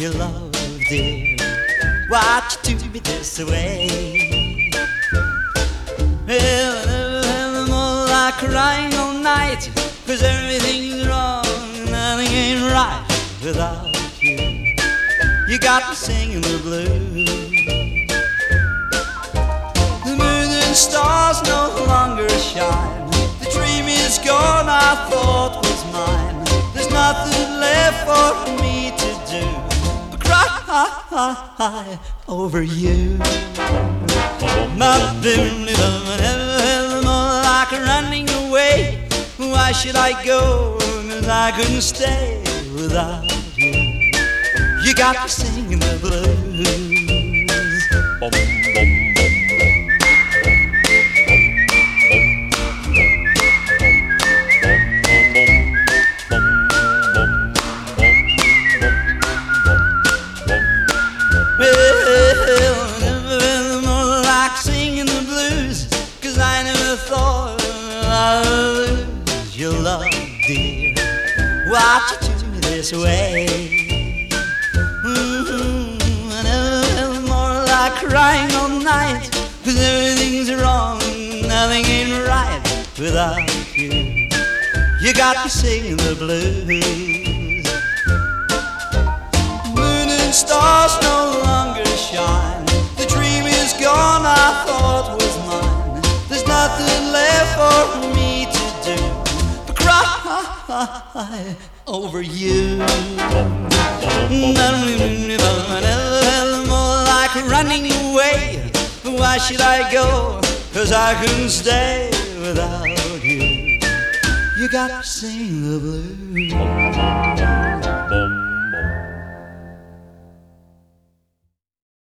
your love, dear. Why'd you do me this way? Well, I'm more like crying all night, 'cause everything's wrong, nothing ain't right without you. You got me singing the blues. The moon and stars no longer shine. The dream is gone I thought was mine. There's nothing left for me to do but cry over you. Nothing more like running away. Why should I go? 'Cause I couldn't stay without you. You got me singing the blues. Bum, bum. Your love, dear, why'd you do me this way? More like crying all night, 'cause everything's wrong, nothing ain't right without you. You got me singing the blues. Moon and stars no longer shine. The dream is gone I thought was mine. There's nothing left for me to do but cry over you. More like running away. Why should I go? 'Cause I couldn't stay without you. You got to sing the blues.